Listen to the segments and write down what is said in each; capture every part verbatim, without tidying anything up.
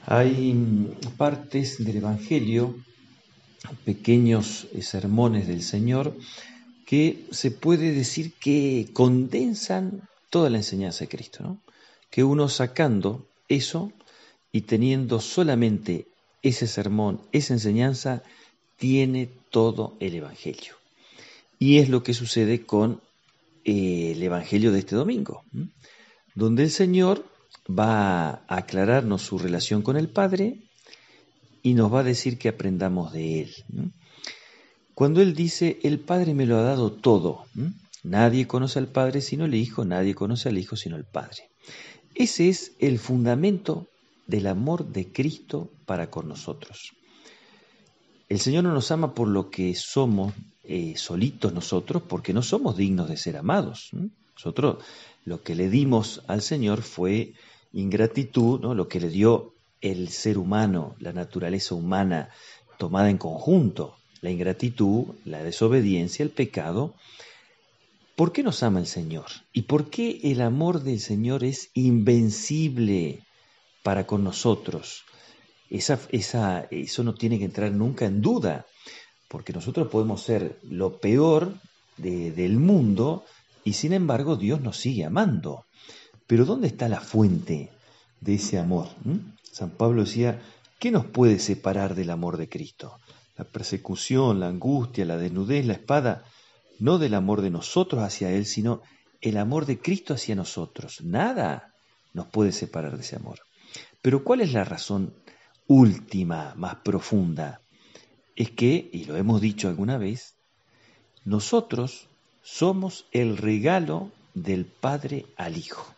Hay mm, partes del Evangelio, pequeños eh, sermones del Señor, que se puede decir que condensan toda la enseñanza de Cristo, ¿no? Que uno sacando eso y teniendo solamente ese sermón, esa enseñanza, tiene todo el Evangelio. Y es lo que sucede con eh, el Evangelio de este domingo, ¿m? Donde el Señor va a aclararnos su relación con el Padre y nos va a decir que aprendamos de Él, ¿m? Cuando Él dice, el Padre me lo ha dado todo, ¿m? Nadie conoce al Padre sino el Hijo, nadie conoce al Hijo sino el Padre. Ese es el fundamento del amor de Cristo para con nosotros. El Señor no nos ama por lo que somos eh, solitos nosotros, porque no somos dignos de ser amados, ¿m? Nosotros lo que le dimos al Señor fue ingratitud, ¿no? Lo que le dio el ser humano, la naturaleza humana tomada en conjunto, la ingratitud, la desobediencia, el pecado. ¿Por qué nos ama el Señor? ¿Y por qué el amor del Señor es invencible para con nosotros? Esa, esa, eso no tiene que entrar nunca en duda, porque nosotros podemos ser lo peor de, del mundo y sin embargo Dios nos sigue amando. Pero ¿dónde está la fuente de ese amor? ¿Mm? San Pablo decía, ¿qué nos puede separar del amor de Cristo? La persecución, la angustia, la desnudez, la espada, no del amor de nosotros hacia Él, sino el amor de Cristo hacia nosotros. Nada nos puede separar de ese amor. Pero ¿cuál es la razón última, más profunda? Es que, y lo hemos dicho alguna vez, nosotros somos el regalo del Padre al Hijo.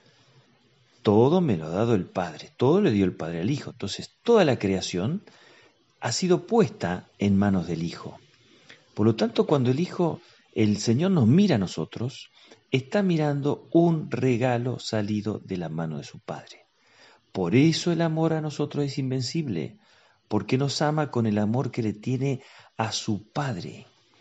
Todo me lo ha dado el Padre, todo le dio el Padre al Hijo. Entonces, toda la creación ha sido puesta en manos del Hijo. Por lo tanto, cuando el Hijo, el Señor nos mira a nosotros, está mirando un regalo salido de la mano de su Padre. Por eso el amor a nosotros es invencible, porque nos ama con el amor que le tiene a su Padre.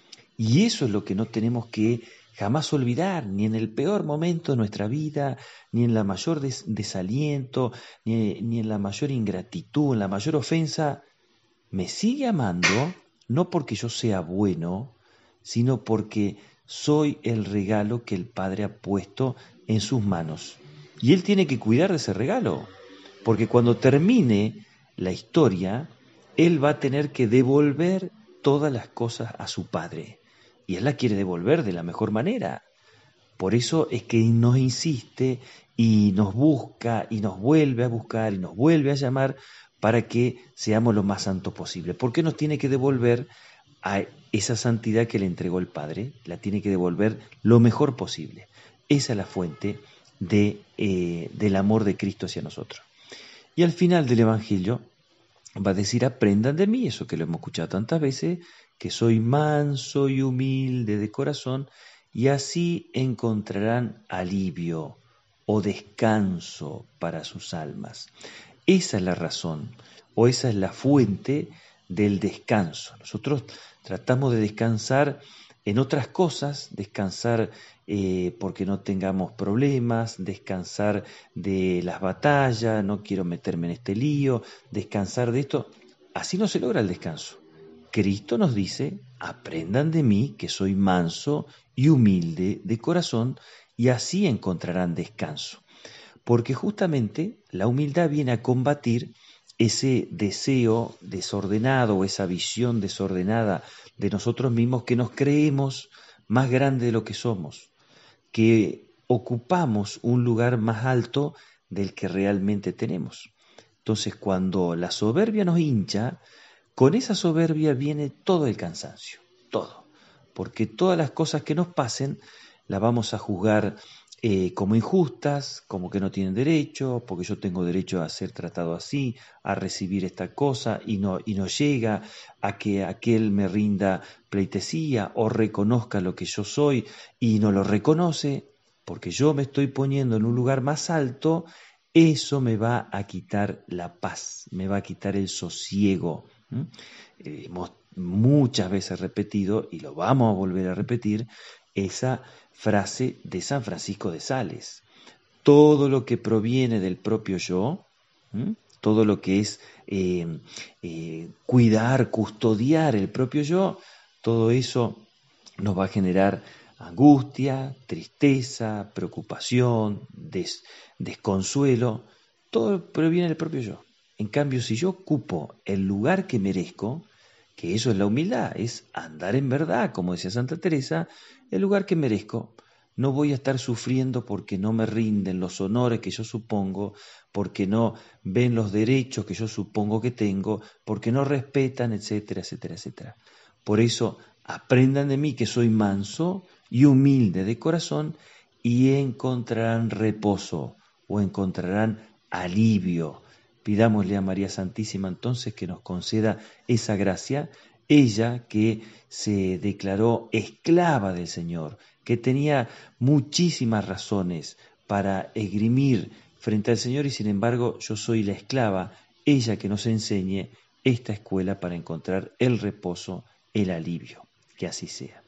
Y eso es lo que no tenemos que jamás olvidar, ni en el peor momento de nuestra vida, ni en la mayor des- desaliento, ni, ni en la mayor ingratitud, en la mayor ofensa. Me sigue amando, no porque yo sea bueno, sino porque soy el regalo que el Padre ha puesto en sus manos. Y Él tiene que cuidar de ese regalo, porque cuando termine la historia, Él va a tener que devolver todas las cosas a su Padre. Y Él las quiere devolver de la mejor manera. Por eso es que nos insiste y nos busca y nos vuelve a buscar y nos vuelve a llamar para que seamos lo más santos posible. ¿Por qué nos tiene que devolver a esa santidad que le entregó el Padre? La tiene que devolver lo mejor posible. Esa es la fuente de, eh, del amor de Cristo hacia nosotros. Y al final del Evangelio va a decir, aprendan de mí, eso que lo hemos escuchado tantas veces, que soy manso y humilde de corazón, y así encontrarán alivio o descanso para sus almas. Esa es la razón, o esa es la fuente del descanso. Nosotros tratamos de descansar en otras cosas, descansar eh, porque no tengamos problemas, descansar de las batallas, no quiero meterme en este lío, descansar de esto. Así no se logra el descanso. Cristo nos dice, aprendan de mí que soy manso y humilde de corazón, y así encontrarán descanso. Porque justamente la humildad viene a combatir ese deseo desordenado o esa visión desordenada de nosotros mismos, que nos creemos más grande de lo que somos, que ocupamos un lugar más alto del que realmente tenemos. Entonces, cuando la soberbia nos hincha, con esa soberbia viene todo el cansancio, todo, porque todas las cosas que nos pasen las vamos a juzgar eh, como injustas, como que no tienen derecho, porque yo tengo derecho a ser tratado así, a recibir esta cosa y no, y no llega, a que aquel me rinda pleitesía o reconozca lo que yo soy y no lo reconoce, porque yo me estoy poniendo en un lugar más alto. Eso me va a quitar la paz, me va a quitar el sosiego. ¿Mm? Eh, hemos muchas veces repetido, y lo vamos a volver a repetir, esa frase de San Francisco de Sales. Todo lo que proviene del propio yo, ¿m? todo lo que es eh, eh, cuidar, custodiar el propio yo, todo eso nos va a generar angustia, tristeza, preocupación, des, desconsuelo, todo proviene del propio yo. En cambio, si yo ocupo el lugar que merezco, que eso es la humildad, es andar en verdad, como decía Santa Teresa, el lugar que merezco, no voy a estar sufriendo porque no me rinden los honores que yo supongo, porque no ven los derechos que yo supongo que tengo, porque no respetan, etcétera, etcétera, etcétera. Por eso, aprendan de mí que soy manso y humilde de corazón y encontrarán reposo o encontrarán alivio. Pidámosle a María Santísima entonces que nos conceda esa gracia, ella que se declaró esclava del Señor, que tenía muchísimas razones para esgrimir frente al Señor y sin embargo yo soy la esclava, ella que nos enseñe esta escuela para encontrar el reposo, el alivio. Que así sea.